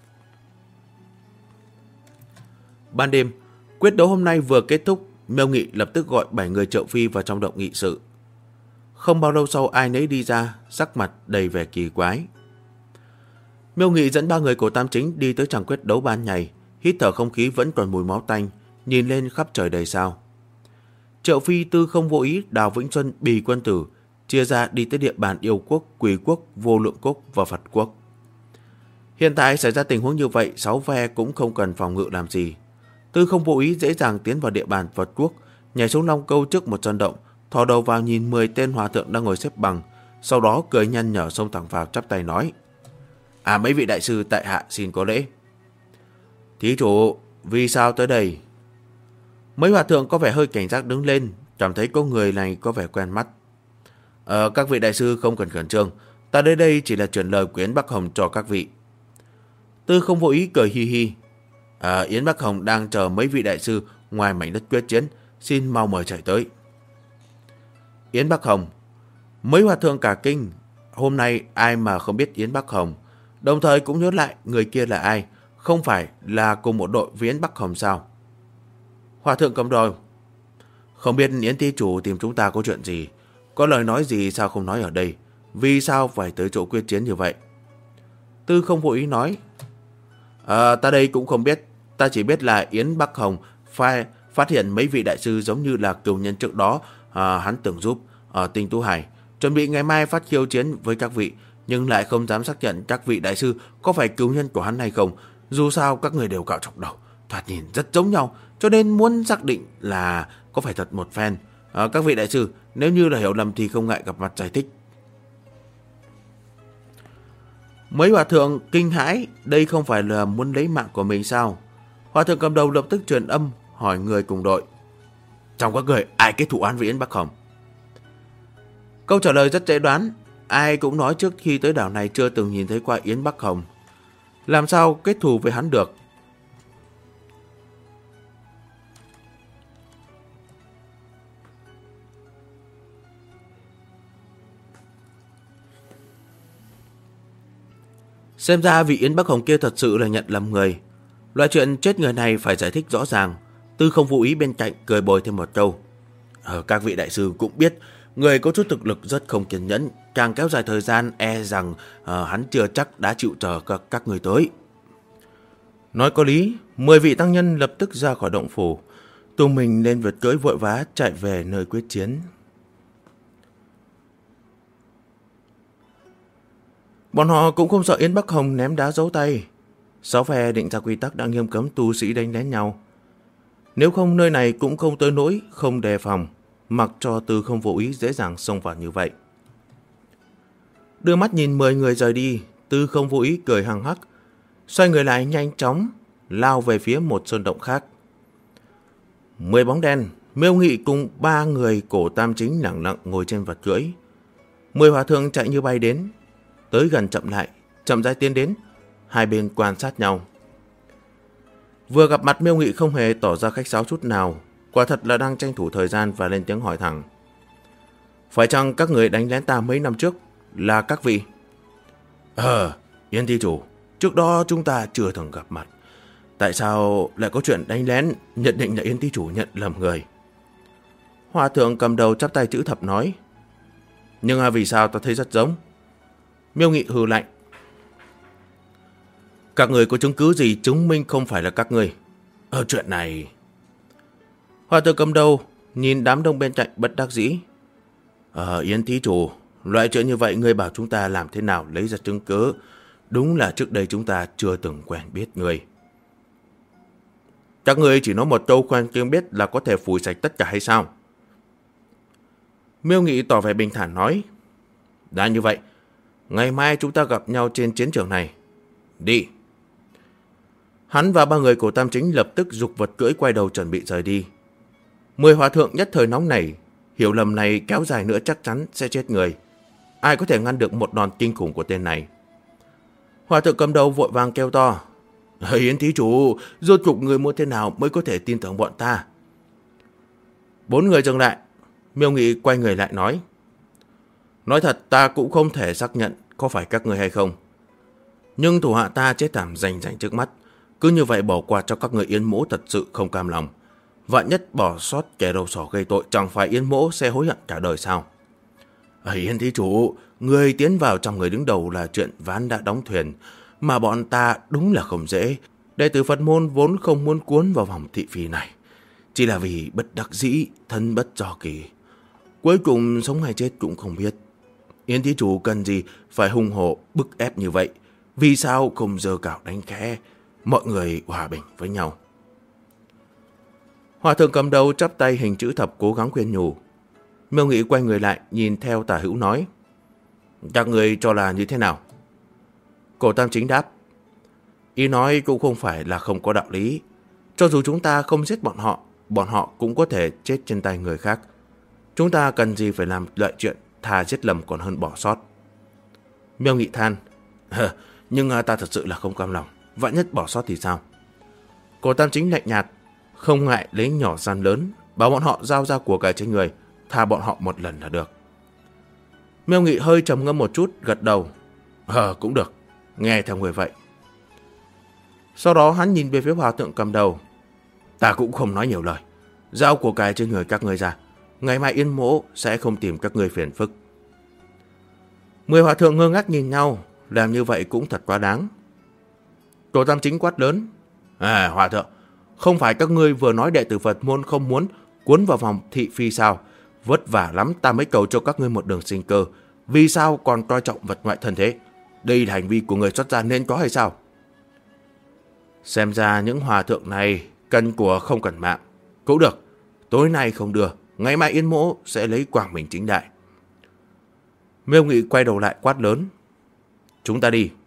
Ban đêm, quyết đấu hôm nay vừa kết thúc, Miêu Nghị lập tức gọi 7 người Triệu Phi vào trong động nghị sự. Không bao lâu sau ai nấy đi ra, sắc mặt đầy vẻ kỳ quái. Miêu Nghị dẫn 3 người của Tam Chính đi tới tràng quyết đấu ban nhảy, hít thở không khí vẫn còn mùi máu tanh, nhìn lên khắp trời đầy sao. Triệu Phi Tư Không Vô Ý, Đào Vĩnh Xuân, Bì Quân Tử chia ra đi tới địa bàn Yêu Quốc, Quỷ Quốc, Vô Lượng Quốc và Phật Quốc. Hiện tại xảy ra tình huống như vậy, 6 phe cũng không cần phòng ngự làm gì. Tư Không Vô Ý dễ dàng tiến vào địa bàn Phật Quốc, nhảy xuống Long Câu trước một sơn động, thò đầu vào nhìn 10 tên hòa thượng đang ngồi xếp bằng, sau đó cười nhăn nhở xông thẳng vào chắp tay nói: mấy vị đại sư tại hạ xin có lễ. Thí chủ, vì sao tới đây? Mấy hòa thượng có vẻ hơi cảnh giác đứng lên, cảm thấy có người này có vẻ quen mắt. Các vị đại sư không cần khẩn trương, ta đến đây chỉ là truyền lời của Yến Bắc Hồng cho các vị. Tư Không Vô Ý cười hi hi. Yến Bắc Hồng đang chờ mấy vị đại sư ngoài mảnh đất quyết chiến, xin mau mời chạy tới. Yến Bắc Hồng. Mấy hòa thượng cả kinh, hôm nay ai mà không biết Yến Bắc Hồng, đồng thời cũng nhớ lại người kia là ai, không phải là cùng một đội với Yến Bắc Hồng sao? Hòa thượng cầm đầu: không biết Yến thí chủ tìm chúng ta có chuyện gì, có lời nói gì sao không nói ở đây, vì sao phải tới chỗ quyết chiến như vậy? Tư Không Vô Ý nói: ta đây cũng không biết, ta chỉ biết là Yến Bắc Hồng phải phát hiện mấy vị đại sư giống như là cửu nhân trước đó hắn từng giúp ở Tinh Tú Hải, chuẩn bị ngày mai phát khiêu chiến với các vị, nhưng lại không dám xác nhận các vị đại sư có phải cửu nhân của hắn hay không. Dù sao các người đều cạo chọc đầu, thoạt nhìn rất giống nhau, cho nên muốn xác định là có phải thật một phen. Các vị đại sư, nếu như là hiểu lầm thì không ngại gặp mặt giải thích. Mấy hòa thượng kinh hãi, đây không phải là muốn lấy mạng của mình sao? Hòa thượng cầm đầu lập tức truyền âm hỏi người cùng đội: trong các người ai kết thủ án với Yến Bắc Hồng? Câu trả lời rất dễ đoán, ai cũng nói trước khi tới đảo này chưa từng nhìn thấy qua Yến Bắc Hồng, làm sao kết thù với hắn được. Xem ra vị Yến Bắc Hồng kia thật sự là nhận lầm người. Loại chuyện chết người này phải giải thích rõ ràng. Tư Không Vô Ý bên cạnh cười bồi thêm một câu. Các vị đại sư cũng biết, người có chút thực lực rất không kiên nhẫn, càng kéo dài thời gian e rằng hắn chưa chắc đã chịu chờ các người tới. Nói có lý, 10 vị tăng nhân lập tức ra khỏi động phủ, tung mình lên vượt cưỡi vội vã chạy về nơi quyết chiến. Bọn họ cũng không sợ Yến Bắc Hồng ném đá giấu tay. 6 phe định ra quy tắc đã nghiêm cấm tu sĩ đánh lén nhau. Nếu không nơi này cũng không tới nỗi không đề phòng, mặc cho Tư Không Vô Ý dễ dàng xông vào như vậy. Đưa mắt nhìn 10 người rời đi, Tư Không Vô Ý cười hằng hắc, xoay người lại nhanh chóng, lao về phía một sơn động khác. 10 bóng đen, Miêu Nghị cùng 3 người cổ tam chính lẳng lặng ngồi trên vật cưỡi. 10 hòa thượng chạy như bay đến, tới gần chậm lại, chậm rãi tiến đến, hai bên quan sát nhau. Vừa gặp mặt Miêu Nghị không hề tỏ ra khách sáo chút nào, quả thật là đang tranh thủ thời gian và lên tiếng hỏi thẳng. Phải chăng các người đánh lén ta mấy năm trước là các vị? Yên thí chủ, trước đó chúng ta chưa từng gặp mặt. Tại sao lại có chuyện đánh lén? Nhận định là Yên thí chủ nhận lầm người. Hòa thượng cầm đầu chắp tay chữ thập nói. Nhưng vì sao ta thấy rất giống? Miêu Nghị hừ lạnh. Các người có chứng cứ gì chứng minh không phải là các người? Chuyện này... Hòa thượng cầm đầu nhìn đám đông bên cạnh bất đắc dĩ. Yến thí chủ, loại chuyện như vậy ngươi bảo chúng ta làm thế nào lấy ra chứng cứ? Đúng là trước đây chúng ta chưa từng quen biết người. Các người chỉ nói một câu quen quen biết là có thể phủi sạch tất cả hay sao? Miêu Nghị tỏ vẻ bình thản nói. Đã như vậy, ngày mai chúng ta gặp nhau trên chiến trường này. Đi. Hắn và 3 người của Tam Chính lập tức giục vật cưỡi quay đầu chuẩn bị rời đi. 10 hòa thượng nhất thời nóng nảy, hiểu lầm này kéo dài nữa chắc chắn sẽ chết người. Ai có thể ngăn được một đòn kinh khủng của tên này? Hòa thượng cầm đầu vội vàng kêu to. Yến thí chủ, rốt cục người muốn thế nào mới có thể tin tưởng bọn ta? 4 người dừng lại. Miêu Nghị quay người lại nói. Nói thật ta cũng không thể xác nhận có phải các người hay không. Nhưng thủ hạ ta chết thảm rành rành trước mắt. Cứ như vậy bỏ qua cho các người Yến mỗ thật sự không cam lòng. Vạn nhất bỏ sót kẻ đầu sỏ gây tội, chẳng phải Yến mỗ sẽ hối hận cả đời sao? Yến thí chủ, người tiến vào trong người đứng đầu là chuyện ván đã đóng thuyền, mà bọn ta đúng là không dễ. Đệ tử Phật môn vốn không muốn cuốn vào vòng thị phi này, chỉ là vì bất đắc dĩ, thân bất do kỳ. Cuối cùng sống hay chết cũng không biết. Yến thí chủ cần gì phải hung hộ bức ép như vậy? Vì sao không giơ cào đánh khẽ, mọi người hòa bình với nhau? Hòa thượng cầm đầu chắp tay hình chữ thập cố gắng khuyên nhủ. Miêu Nghị quay người lại nhìn theo Tả Hữu nói. Các người cho là như thế nào? Cổ Tam Chính đáp. Ý nói cũng không phải là không có đạo lý. Cho dù chúng ta không giết bọn họ cũng có thể chết trên tay người khác. Chúng ta cần gì phải làm lợi chuyện thà giết lầm còn hơn bỏ sót. Miêu Nghị than. Nhưng ta thật sự là không cam lòng. Vạn nhất bỏ sót thì sao? Cổ Tam Chính lạnh nhạt, không ngại lấy nhỏ gian lớn, bảo bọn họ giao ra của cải trên người, tha bọn họ một lần là được. Miêu Nghị hơi trầm ngâm một chút, gật đầu. Cũng được, nghe theo người vậy. Sau đó hắn nhìn về phía hòa thượng cầm đầu. Ta cũng không nói nhiều lời, giao của cải trên người các ngươi ra, ngày mai Yến mỗ sẽ không tìm các ngươi phiền phức. 10 hòa thượng ngơ ngác nhìn nhau, làm như vậy cũng thật quá đáng. Tổ Tam Chính quát lớn. Hòa thượng, không phải các ngươi vừa nói đệ tử Phật môn không muốn cuốn vào vòng thị phi sao? Vất vả lắm ta mới cầu cho các ngươi một đường sinh cơ. Vì sao còn coi trọng vật ngoại thân thế? Đây là hành vi của người xuất gia nên có hay sao? Xem ra những hòa thượng này cần của không cần mạng. Cũng được, tối nay không đưa, ngày mai Yến mỗ sẽ lấy quang minh chính đại. Miêu Nghị quay đầu lại quát lớn. Chúng ta đi.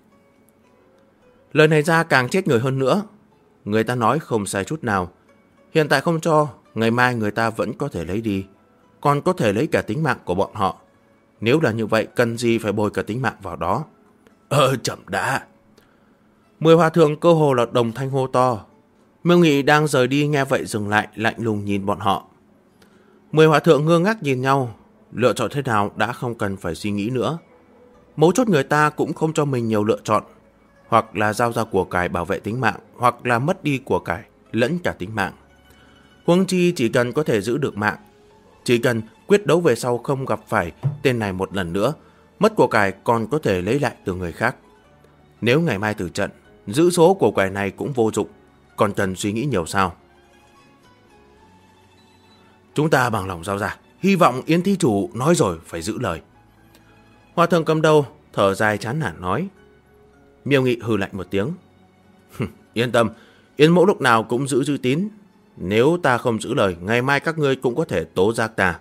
Lời này ra càng chết người hơn nữa. Người ta nói không sai chút nào. Hiện tại không cho, ngày mai người ta vẫn có thể lấy đi. Còn có thể lấy cả tính mạng của bọn họ. Nếu là như vậy, cần gì phải bồi cả tính mạng vào đó? Chậm đã. 10 hòa thượng cơ hồ là đồng thanh hô to. Miêu Nghị đang rời đi nghe vậy dừng lại, lạnh lùng nhìn bọn họ. 10 hòa thượng ngơ ngác nhìn nhau. Lựa chọn thế nào đã không cần phải suy nghĩ nữa. Mấu chốt người ta cũng không cho mình nhiều lựa chọn, hoặc là giao ra của cải bảo vệ tính mạng, hoặc là mất đi của cải lẫn cả tính mạng. Huống chi chỉ cần có thể giữ được mạng, chỉ cần quyết đấu về sau không gặp phải tên này một lần nữa, mất của cải còn có thể lấy lại từ người khác. Nếu ngày mai tử trận, giữ số của cải này cũng vô dụng, còn cần suy nghĩ nhiều sao? Chúng ta bằng lòng giao ra, hy vọng Yến thí chủ nói rồi phải giữ lời. Hòa thượng cầm đầu thở dài chán nản nói. Miêu Nghị hừ lạnh một tiếng. Yên tâm, Yến mẫu lúc nào cũng giữ chữ tín. Nếu ta không giữ lời, ngày mai các ngươi cũng có thể tố giác ta.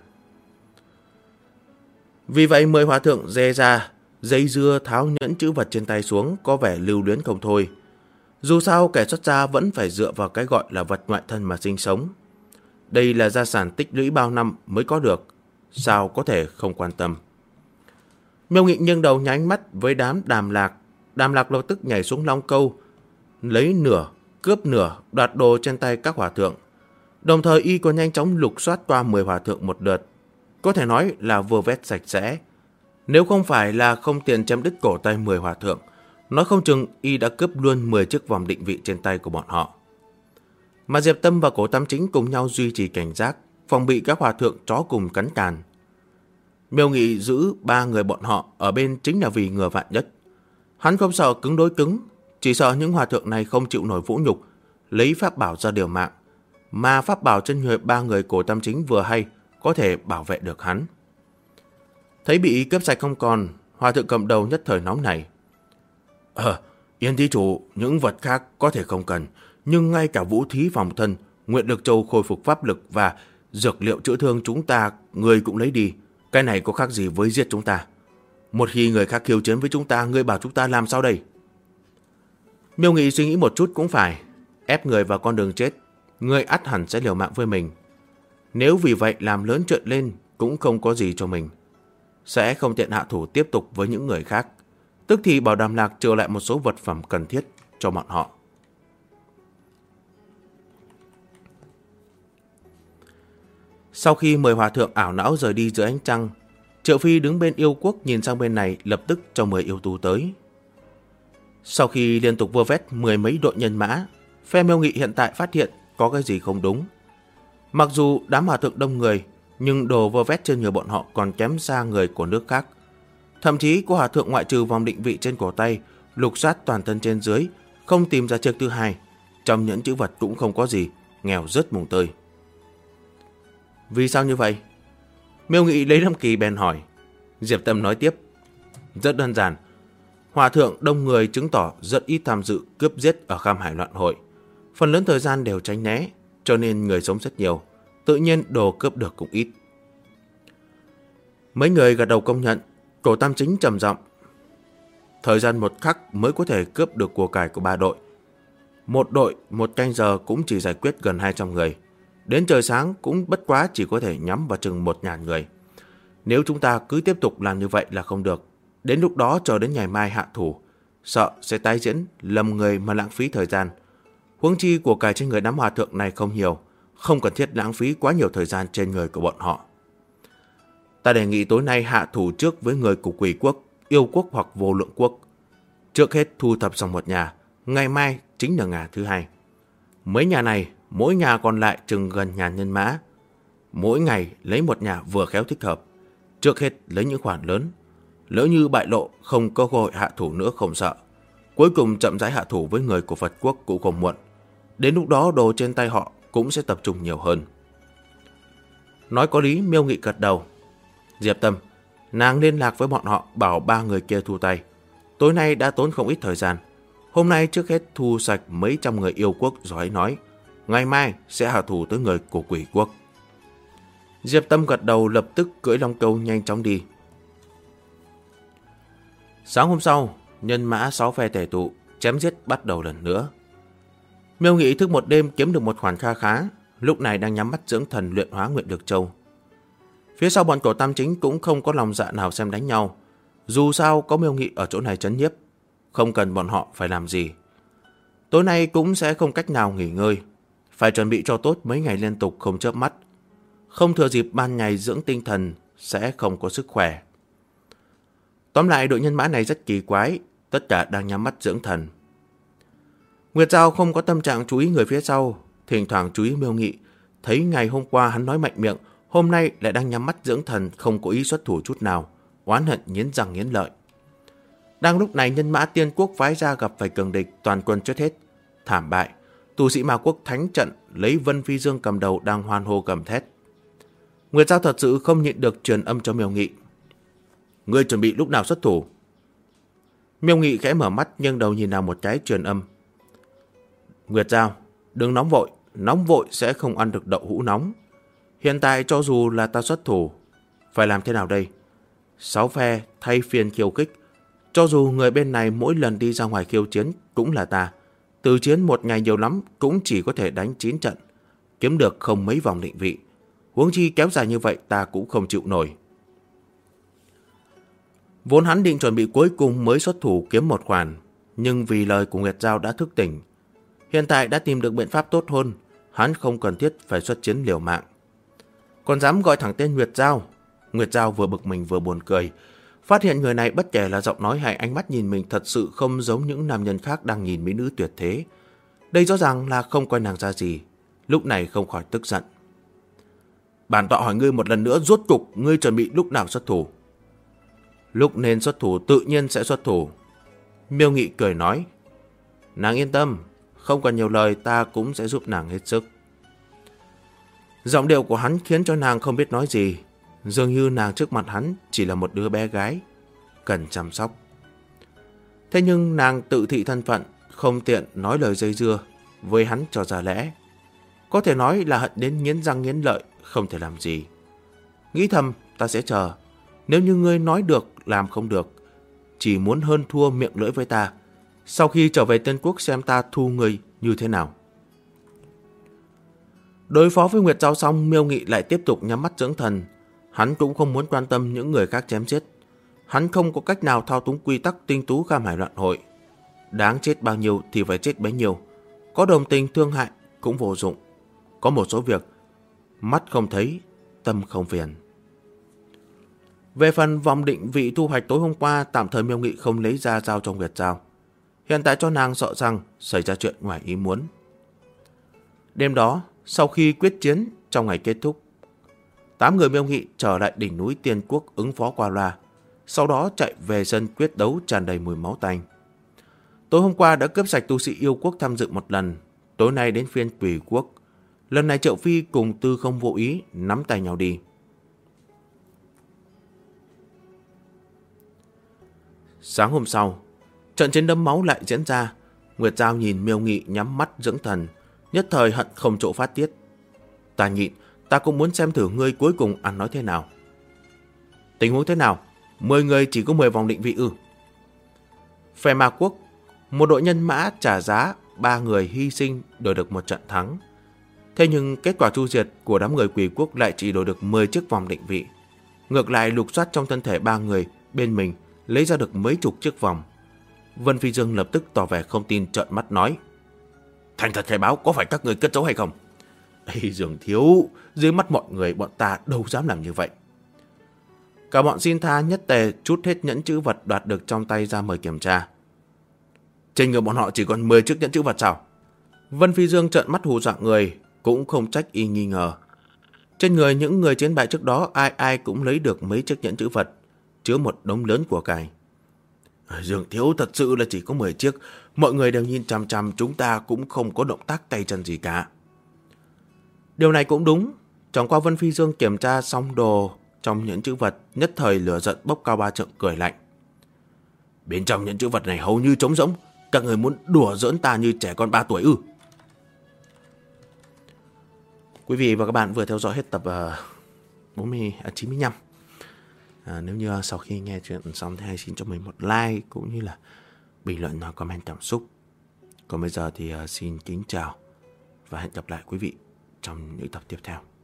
Vì vậy 10 hòa thượng dè ra, dây dưa tháo nhẫn chữ vật trên tay xuống, có vẻ lưu luyến không thôi. Dù sao kẻ xuất gia vẫn phải dựa vào cái gọi là vật ngoại thân mà sinh sống. Đây là gia sản tích lũy bao năm mới có được, sao có thể không quan tâm. Miêu Nghị nghiêng đầu nháy mắt với đám Đàm Lạc. Đàm Lạc lập tức nhảy xuống long câu, lấy nửa, cướp nửa, đoạt đồ trên tay các hòa thượng. Đồng thời y còn nhanh chóng lục soát qua 10 hòa thượng một lượt, có thể nói là vơ vét sạch sẽ. Nếu không phải là không tiền chém đứt cổ tay 10 hòa thượng, nói không chừng y đã cướp luôn 10 chiếc vòng định vị trên tay của bọn họ. Mà Diệp Tâm và Cổ Tam Chính cùng nhau duy trì cảnh giác, phòng bị các hòa thượng chó cùng cắn càn. Miêu Nghị giữ 3 người bọn họ ở bên chính là vì ngừa vạn nhất. Hắn không sợ cứng đối cứng, chỉ sợ những hòa thượng này không chịu nổi vũ nhục, lấy pháp bảo ra điều mạng. Mà pháp bảo trên người 3 người Cổ Tam Chính vừa hay có thể bảo vệ được hắn. Thấy bị cướp sạch không còn, hòa thượng cầm đầu nhất thời nóng này. Yến thí chủ, những vật khác có thể không cần, nhưng ngay cả vũ khí phòng thân, Nguyện Lực Châu khôi phục pháp lực và dược liệu chữa thương chúng ta, người cũng lấy đi. Cái này có khác gì với giết chúng ta? Một khi người khác khiêu chiến với chúng ta, ngươi bảo chúng ta làm sao đây? Miêu Nghị suy nghĩ một chút cũng phải. Ép người vào con đường chết, người ắt hẳn sẽ liều mạng với mình. Nếu vì vậy làm lớn chuyện lên cũng không có gì cho mình. Sẽ không tiện hạ thủ tiếp tục với những người khác. Tức thì bảo Đàm Lạc trở lại một số vật phẩm cần thiết cho bọn họ. Sau khi 10 hòa thượng ảo não rời đi dưới ánh trăng, Triệu Phi đứng bên Yêu Quốc nhìn sang bên này, lập tức cho 10 yêu tu tới. Sau khi liên tục vơ vét 10 mấy đội nhân mã, phe Miêu Nghị hiện tại phát hiện có cái gì không đúng. Mặc dù đám hòa thượng đông người, nhưng đồ vơ vét trên người bọn họ còn kém xa người của nước khác. Thậm chí có hòa thượng ngoại trừ vòng định vị trên cổ tay, lục soát toàn thân trên dưới, không tìm ra chiếc thứ hai. Trong nhẫn chữ vật cũng không có gì, nghèo rớt mùng tơi. Vì sao như vậy? Miêu Nghị lấy Lâm Kỳ bèn hỏi. Diệp Tâm nói tiếp. Rất đơn giản. Hòa thượng đông người chứng tỏ rất ít tham dự cướp giết ở Kham Hải loạn hội. Phần lớn thời gian đều tránh né, cho nên người sống rất nhiều. Tự nhiên đồ cướp được cũng ít. Mấy người gật đầu công nhận. Cổ Tam Chính trầm giọng. Thời gian một khắc mới có thể cướp được của cải của 3 đội. Một đội, một canh giờ cũng chỉ giải quyết gần 200 người. Đến trời sáng cũng bất quá chỉ có thể nhắm vào chừng 1.000 người. Nếu chúng ta cứ tiếp tục làm như vậy là không được. Đến lúc đó chờ đến ngày mai hạ thủ, sợ sẽ tái diễn lầm người mà lãng phí thời gian. Huống chi của cải trên người đám hòa thượng này không nhiều, không cần thiết lãng phí quá nhiều thời gian trên người của bọn họ. Ta đề nghị tối nay hạ thủ trước với người của Quỷ Quốc, Yêu Quốc hoặc Vô Lượng Quốc. Trước hết thu thập xong một nhà, ngày mai chính là nhà thứ hai. Mấy nhà này, mỗi nhà còn lại chừng gần ngàn nhân mã. Mỗi ngày lấy một nhà vừa khéo thích hợp. Trước hết lấy những khoản lớn. Lỡ như bại lộ không có cơ hội hạ thủ nữa không sợ. Cuối cùng chậm rãi hạ thủ với người của Phật Quốc cũng không muộn. Đến lúc đó đồ trên tay họ cũng sẽ tập trung nhiều hơn. Nói có lý, Miêu Nghị gật đầu. Diệp Tâm, nàng liên lạc với bọn họ bảo 3 người kia thu tay. Tối nay đã tốn không ít thời gian. Hôm nay trước hết thu sạch mấy trăm người Yêu Quốc rồi hãy nói. Ngày mai sẽ hạ thủ tới người của Quỷ Quốc. Diệp Tâm gật đầu, lập tức cưỡi long câu nhanh chóng đi. Sáng hôm sau, nhân mã 6 phe tề tụ, chém giết bắt đầu lần nữa. Miêu Nghị thức một đêm kiếm được một khoản kha khá, lúc này đang nhắm mắt dưỡng thần luyện hóa Nguyện Lực Châu. Phía sau bọn Cổ Tam Chính cũng không có lòng dạ nào xem đánh nhau. Dù sao có Miêu Nghị ở chỗ này trấn nhiếp, không cần bọn họ phải làm gì. Tối nay cũng sẽ không cách nào nghỉ ngơi, phải chuẩn bị cho tốt mấy ngày liên tục không chớp mắt. Không thừa dịp ban ngày dưỡng tinh thần sẽ không có sức khỏe. Tóm lại, đội nhân mã này rất kỳ quái, tất cả đang nhắm mắt dưỡng thần. Nguyệt Giao không có tâm trạng chú ý người phía sau, thỉnh thoảng chú ý Miêu Nghị. Thấy ngày hôm qua hắn nói mạnh miệng, hôm nay lại đang nhắm mắt dưỡng thần, không có ý xuất thủ chút nào, oán hận nghiến răng nghiến lợi. Đang lúc này, nhân mã Tiên Quốc phái ra gặp phải cường địch, toàn quân chết hết, thảm bại. Tu sĩ Ma Quốc thánh trận lấy Vân Phi Dương cầm đầu đang hoan hô gầm thét. Nguyệt Giao thật sự không nhịn được truyền âm cho Miêu Nghị. Ngươi chuẩn bị lúc nào xuất thủ? Miêu Nghị khẽ mở mắt nhưng đầu nhìn nào một cái truyền âm. Nguyệt Giao, đừng nóng vội sẽ không ăn được đậu hũ nóng. Hiện tại cho dù là ta xuất thủ, phải làm thế nào đây? 6 phe thay phiên khiêu khích, cho dù người bên này mỗi lần đi ra ngoài khiêu chiến cũng là ta, từ chiến một ngày nhiều lắm cũng chỉ có thể đánh 9 trận, kiếm được không mấy vòng định vị. Huống chi kéo dài như vậy ta cũng không chịu nổi. Vốn hắn định chuẩn bị cuối cùng mới xuất thủ kiếm một khoản, nhưng vì lời của Nguyệt Giao đã thức tỉnh, hiện tại đã tìm được biện pháp tốt hơn, hắn không cần thiết phải xuất chiến liều mạng. Còn dám gọi thẳng tên Nguyệt Giao. Nguyệt Giao vừa bực mình vừa buồn cười, phát hiện người này bất kể là giọng nói hay ánh mắt nhìn mình thật sự không giống những nam nhân khác đang nhìn mỹ nữ tuyệt thế. Đây rõ ràng là không coi nàng ra gì, lúc này không khỏi tức giận. Bản tọa hỏi ngươi một lần nữa, rốt cục ngươi chuẩn bị lúc nào xuất thủ? Lúc nên xuất thủ tự nhiên sẽ xuất thủ. Miêu Nghị cười nói. Nàng yên tâm, không cần nhiều lời, ta cũng sẽ giúp nàng hết sức. Giọng điệu của hắn khiến cho nàng không biết nói gì, dường như nàng trước mặt hắn chỉ là một đứa bé gái cần chăm sóc. Thế nhưng nàng tự thị thân phận, không tiện nói lời dây dưa với hắn cho ra lẽ. Có thể nói là hận đến nghiến răng nghiến lợi, không thể làm gì. Nghĩ thầm, ta sẽ chờ. Nếu như ngươi nói được, làm không được, chỉ muốn hơn thua miệng lưỡi với ta. Sau khi trở về Tiên Quốc xem ta thu ngươi như thế nào. Đối phó với Nguyệt Giao xong, Miêu Nghị lại tiếp tục nhắm mắt dưỡng thần. Hắn cũng không muốn quan tâm những người khác chém giết. Hắn không có cách nào thao túng quy tắc tinh tú Kham Hải loạn hội. Đáng chết bao nhiêu thì phải chết bấy nhiêu. Có đồng tình thương hại cũng vô dụng. Có một số việc mắt không thấy, tâm không phiền. Về phần vòng định vị thu hoạch tối hôm qua, tạm thời Miêu Nghị không lấy ra giao cho Nguyệt Giao. Hiện tại cho nàng sợ rằng xảy ra chuyện ngoài ý muốn. Đêm đó, sau khi quyết chiến trong ngày kết thúc, 8 người Miêu Nghị trở lại đỉnh núi Tiên Quốc ứng phó qua loa, sau đó chạy về sân quyết đấu tràn đầy mùi máu tanh. Tối hôm qua đã cướp sạch tu sĩ yêu quốc tham dự một lần, tối nay đến phiên Quỷ Quốc. Lần này Triệu Phi cùng Tư Không vô ý nắm tay nhau đi. Sáng hôm sau, trận chiến đẫm máu lại diễn ra. Nguyệt Giao nhìn Miêu Nghị nhắm mắt dưỡng thần, nhất thời hận không chỗ phát tiết. Ta nhịn, ta cũng muốn xem thử ngươi cuối cùng ăn nói thế nào. Tình huống thế nào? 10 người chỉ có 10 vòng định vị ư? Phe Ma Quốc, một đội nhân mã trả giá 3 người hy sinh đổi được một trận thắng. Thế nhưng kết quả chu diệt của đám người Quỷ Quốc lại chỉ đổi được 10 chiếc vòng định vị. Ngược lại lục soát trong thân thể 3 người bên mình lấy ra được mấy chục chiếc vòng. Vân Phi Dương lập tức tỏ vẻ không tin, trợn mắt nói. Thành thật khai báo, có phải các người cất giấu hay không? Ây Dương thiếu, dưới mắt mọi người bọn ta đâu dám làm như vậy. Cả bọn xin tha nhất tề trút hết nhẫn chữ vật đoạt được trong tay ra mời kiểm tra. Trên người bọn họ chỉ còn 10 chiếc nhẫn chữ vật sao? Vân Phi Dương trợn mắt hù dọa người, cũng không trách y nghi ngờ. Trên người những người chiến bại trước đó ai ai cũng lấy được mấy chiếc nhẫn chữ vật, chứa một đống lớn của cải. Dương thiếu, thật sự là chỉ có 10 chiếc, mọi người đều nhìn chằm chằm, chúng ta cũng không có động tác tay chân gì cả. Điều này cũng đúng, chẳng qua Vân Phi Dương kiểm tra xong đồ trong nhẫn chữ vật, nhất thời lửa giận bốc cao 3 trượng, cười lạnh. Bên trong nhẫn chữ vật này hầu như trống rỗng, các người muốn đùa giỡn ta như trẻ con 3 tuổi ư? Quý vị và các bạn vừa theo dõi hết tập 95. Nếu như sau khi nghe chuyện xong thì hãy xin cho mình một like cũng như là bình luận và comment cảm xúc. Còn bây giờ thì xin kính chào và hẹn gặp lại quý vị trong những tập tiếp theo.